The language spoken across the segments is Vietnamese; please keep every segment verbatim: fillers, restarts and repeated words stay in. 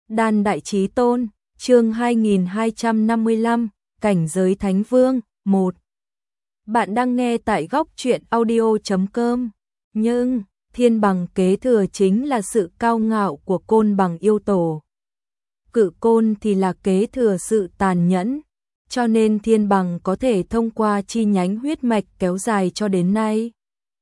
Đan Đại Chí Tôn, chương hai nghìn hai trăm năm mươi lăm, Cảnh giới Thánh Vương, một. Bạn đang nghe tại góc truyện audio chấm com. Nhưng, Thiên Bằng kế thừa chính là sự cao ngạo của Côn Bằng yêu tổ. Cự Côn thì là kế thừa sự tàn nhẫn, cho nên Thiên Bằng có thể thông qua chi nhánh huyết mạch kéo dài cho đến nay.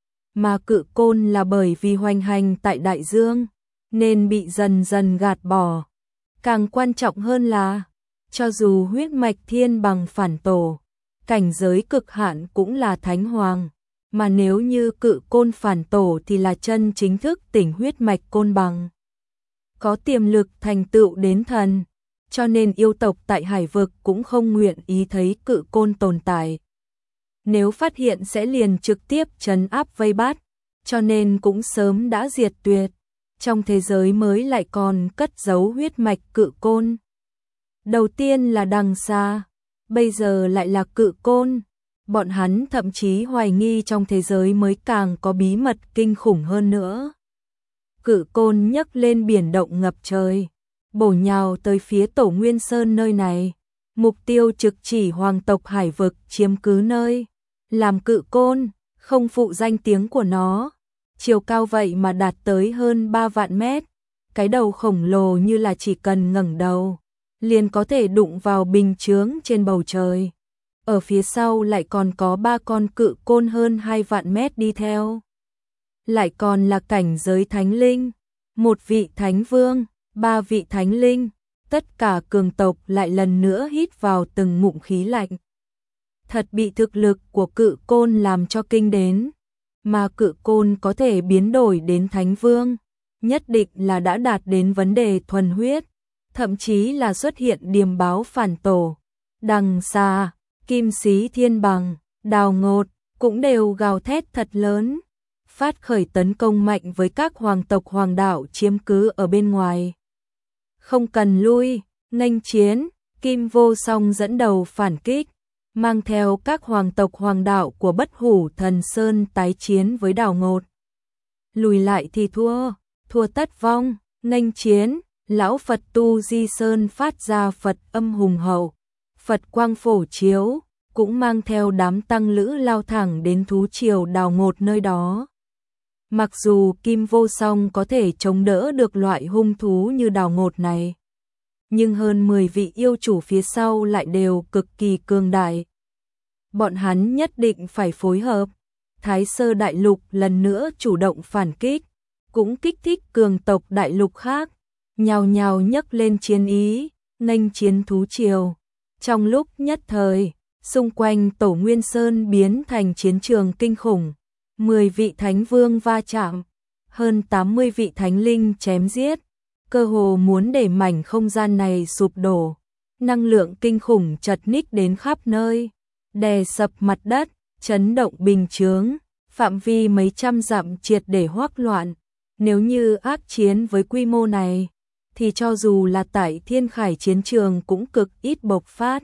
Mà Cự Côn là bởi vì hoành hành tại Đại Dương, nên bị dần dần gạt bỏ. Càng quan trọng hơn là, cho dù huyết mạch Thiên Bằng phản tổ, cảnh giới cực hạn cũng là Thánh Hoàng, mà nếu như Cự Côn phản tổ thì là chân chính thức tỉnh huyết mạch Côn Bằng. Có tiềm lực thành tựu đến thần, cho nên yêu tộc tại Hải Vực cũng không nguyện ý thấy Cự Côn tồn tại. Nếu phát hiện sẽ liền trực tiếp trấn áp vây bắt, cho nên cũng sớm đã diệt tuyệt. Trong thế giới mới lại còn cất giấu huyết mạch Cự Côn. Đầu tiên là Đằng Xa, bây giờ lại là Cự Côn. Bọn hắn thậm chí hoài nghi trong thế giới mới càng có bí mật kinh khủng hơn nữa. Cự Côn nhấc lên biển động ngập trời, bổ nhào tới phía Tổ Nguyên Sơn nơi này. Mục tiêu trực chỉ hoàng tộc Hải Vực chiếm cứ nơi. Làm Cự Côn, không phụ danh tiếng của nó. Chiều cao vậy mà đạt tới hơn ba vạn mét. Cái đầu khổng lồ như là chỉ cần ngẩng đầu, liền có thể đụng vào bình chướng trên bầu trời. Ở phía sau lại còn có ba con Cự Côn hơn hai vạn mét đi theo. Lại còn là cảnh giới Thánh Linh, một vị Thánh Vương, ba vị Thánh Linh. Tất cả cường tộc lại lần nữa hít vào từng ngụm khí lạnh. Thật bị thực lực của Cự Côn làm cho kinh đến. Mà Cự Côn có thể biến đổi đến Thánh Vương, nhất định là đã đạt đến vấn đề thuần huyết, thậm chí là xuất hiện điềm báo phản tổ. Đằng Xa, Kim Sĩ Thiên Bằng, Đào Ngột cũng đều gào thét thật lớn, phát khởi tấn công mạnh với các hoàng tộc hoàng đạo chiếm cứ ở bên ngoài. Không cần lui, nghênh chiến, Kim Vô Song dẫn đầu phản kích, mang theo các hoàng tộc hoàng đạo của Bất Hủ Thần Sơn tái chiến với Đào Ngột. Lùi lại thì thua, thua tất vong, nghênh chiến, lão Phật Tu Di Sơn phát ra Phật âm hùng hậu, Phật quang phổ chiếu, cũng mang theo đám tăng lữ lao thẳng đến thú triều Đào Ngột nơi đó. Mặc dù Kim Vô Song có thể chống đỡ được loại hung thú như Đào Ngột này, nhưng hơn mười vị yêu chủ phía sau lại đều cực kỳ cường đại. Bọn hắn nhất định phải phối hợp. Thái Sơ Đại Lục lần nữa chủ động phản kích, cũng kích thích cường tộc đại lục khác, nhào nhào nhấc lên chiến ý, nghênh chiến thú triều. Trong lúc nhất thời, xung quanh Tổ Nguyên Sơn biến thành chiến trường kinh khủng. mười vị Thánh Vương va chạm, hơn tám mươi vị Thánh Linh chém giết, cơ hồ muốn để mảnh không gian này sụp đổ. Năng lượng kinh khủng chật ních đến khắp nơi, đè sập mặt đất, chấn động bình chướng, phạm vi mấy trăm dặm triệt để hoắc loạn. Nếu như ác chiến với quy mô này, thì cho dù là tại Thiên Khải chiến trường cũng cực ít bộc phát.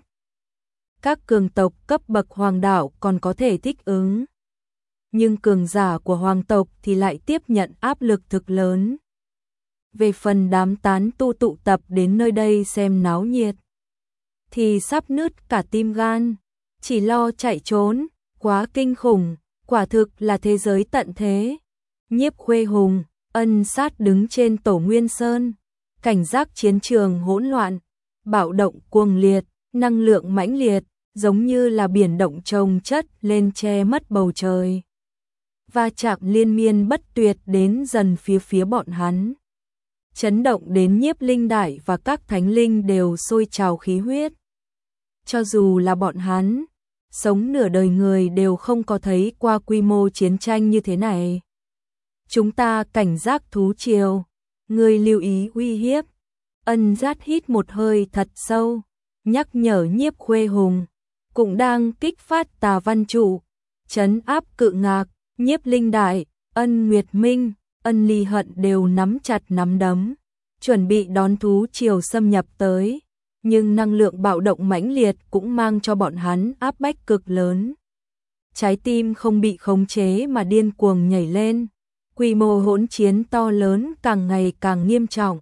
Các cường tộc cấp bậc hoàng đạo còn có thể thích ứng, nhưng cường giả của hoàng tộc thì lại tiếp nhận áp lực thực lớn. Về phần đám tán tu tụ tập đến nơi đây xem náo nhiệt, thì sắp nứt cả tim gan, chỉ lo chạy trốn, quá kinh khủng, quả thực là thế giới tận thế. Nhiếp Khuê Hùng, Ân Sát đứng trên Tổ Nguyên Sơn, cảnh giác chiến trường hỗn loạn, bạo động cuồng liệt, năng lượng mãnh liệt, giống như là biển động chồng chất lên che mất bầu trời. Va chạm liên miên bất tuyệt đến dần phía phía bọn hắn. Chấn động đến Nhiếp Linh Đại và các Thánh Linh đều sôi trào khí huyết. Cho dù là bọn hắn, sống nửa đời người đều không có thấy qua quy mô chiến tranh như thế này. Chúng ta cảnh giác thú triều, người lưu ý uy hiếp. Ân Giác hít một hơi thật sâu, nhắc nhở Nhiếp Khuê Hùng, cũng đang kích phát Tà Văn Trụ, trấn áp Cự Ngạc. Nhiếp Linh Đại, Ân Nguyệt Minh, Ân Ly Hận đều nắm chặt nắm đấm, chuẩn bị đón thú triều xâm nhập tới. Nhưng năng lượng bạo động mãnh liệt cũng mang cho bọn hắn áp bách cực lớn. Trái tim không bị khống chế mà điên cuồng nhảy lên. Quy mô hỗn chiến to lớn càng ngày càng nghiêm trọng.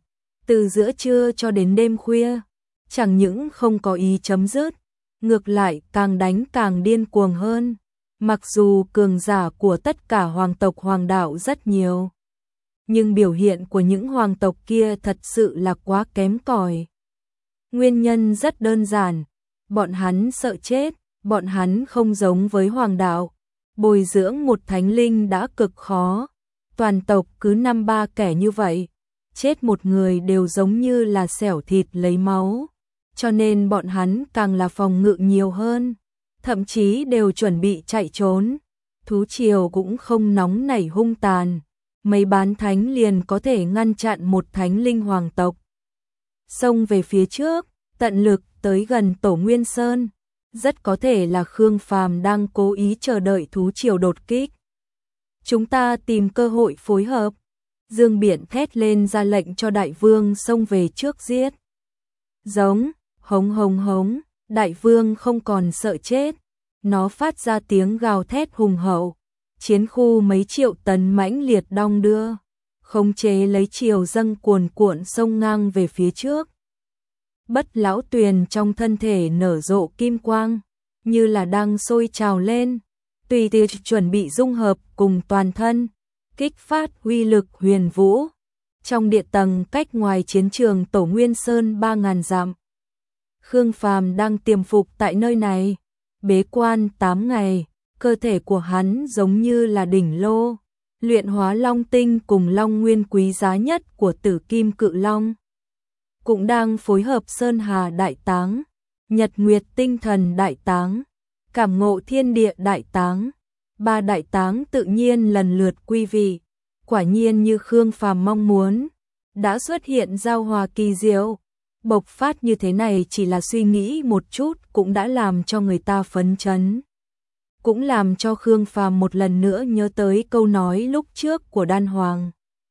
từ giữa trưa cho đến đêm khuya, chẳng những không có ý chấm dứt, ngược lại càng đánh càng điên cuồng hơn. Mặc dù cường giả của tất cả hoàng tộc hoàng đạo rất nhiều, nhưng biểu hiện của những hoàng tộc kia thật sự là quá kém cỏi. Nguyên nhân rất đơn giản, bọn hắn sợ chết, bọn hắn không giống với hoàng đạo. Bồi dưỡng một thánh linh đã cực khó, toàn tộc cứ năm ba kẻ như vậy, chết một người đều giống như là xẻo thịt lấy máu, cho nên bọn hắn càng là phòng ngự nhiều hơn, thậm chí đều chuẩn bị chạy trốn. Thú triều cũng không nóng nảy hung tàn, mấy bán thánh liền có thể ngăn chặn một thánh linh hoàng tộc. Xông về phía trước, tận lực tới gần Tổ Nguyên Sơn, rất có thể là Khương Phàm đang cố ý chờ đợi thú triều đột kích. Chúng ta tìm cơ hội phối hợp. Dương Biển thét lên ra lệnh cho đại vương xông về trước giết. Giống, hống hống hống, đại vương không còn sợ chết. Nó phát ra tiếng gào thét hùng hậu. Chiến khu mấy triệu tấn mãnh liệt đong đưa, khống chế lấy chiều dâng cuồn cuộn sông ngang về phía trước. Bất lão tuyền trong thân thể nở rộ kim quang, như là đang sôi trào lên, tùy tiệc chuẩn bị dung hợp cùng toàn thân, kích phát uy lực huyền vũ. Trong địa tầng cách ngoài chiến trường Tổ Nguyên Sơn ba ngàn dặm, Khương Phàm đang tiềm phục tại nơi này, bế quan tám ngày, cơ thể của hắn giống như là đỉnh lô, luyện hóa long tinh cùng long nguyên quý giá nhất của Tử Kim Cự Long. Cũng đang phối hợp Sơn Hà Đại Táng, Nhật Nguyệt Tinh Thần Đại Táng, Cảm Ngộ Thiên Địa Đại Táng. Ba đại táng tự nhiên lần lượt quy vị, quả nhiên như Khương Phàm mong muốn, đã xuất hiện giao hòa kỳ diệu. Bộc phát như thế này chỉ là suy nghĩ một chút cũng đã làm cho người ta phấn chấn. Cũng làm cho Khương Phàm một lần nữa nhớ tới câu nói lúc trước của Đan Hoàng.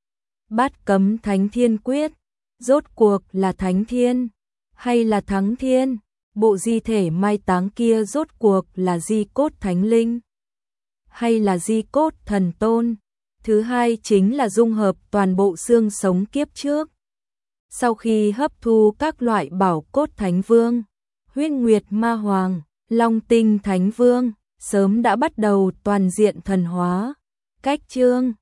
Bát cấm Thánh Thiên Quyết, rốt cuộc là Thánh Thiên hay là Thắng Thiên? Bộ di thể mai táng kia rốt cuộc là di cốt Thánh Linh hay là di cốt thần tôn? Thứ hai chính là dung hợp toàn bộ xương sống kiếp trước. Sau khi hấp thu các loại bảo cốt Thánh Vương, Huyết Nguyệt Ma Hoàng, Long Tinh Thánh Vương, sớm đã bắt đầu toàn diện thần hóa. Cách chương